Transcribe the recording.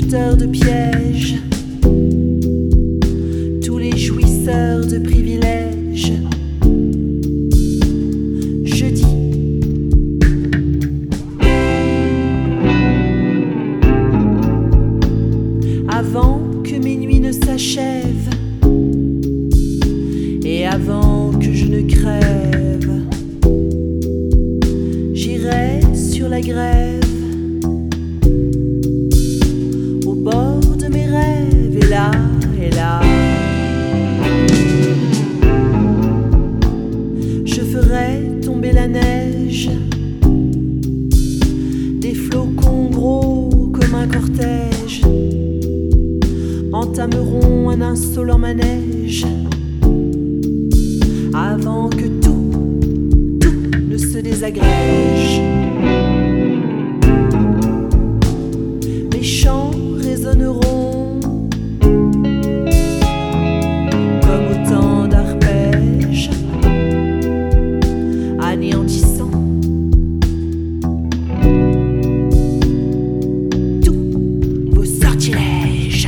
porteurs de pièges, tous les jouisseurs de privilèges. Je dis avant que mes nuits ne s'achèvent et avant que je ne crève, j'irai sur la grève au bord de mes rêves, et là, je ferai tomber la neige, des flocons gros comme un cortège entameront un insolent manège avant que tout ne se désagrège. Mes chants résonneront comme autant d'arpèges anéantissant tous vos sortilèges.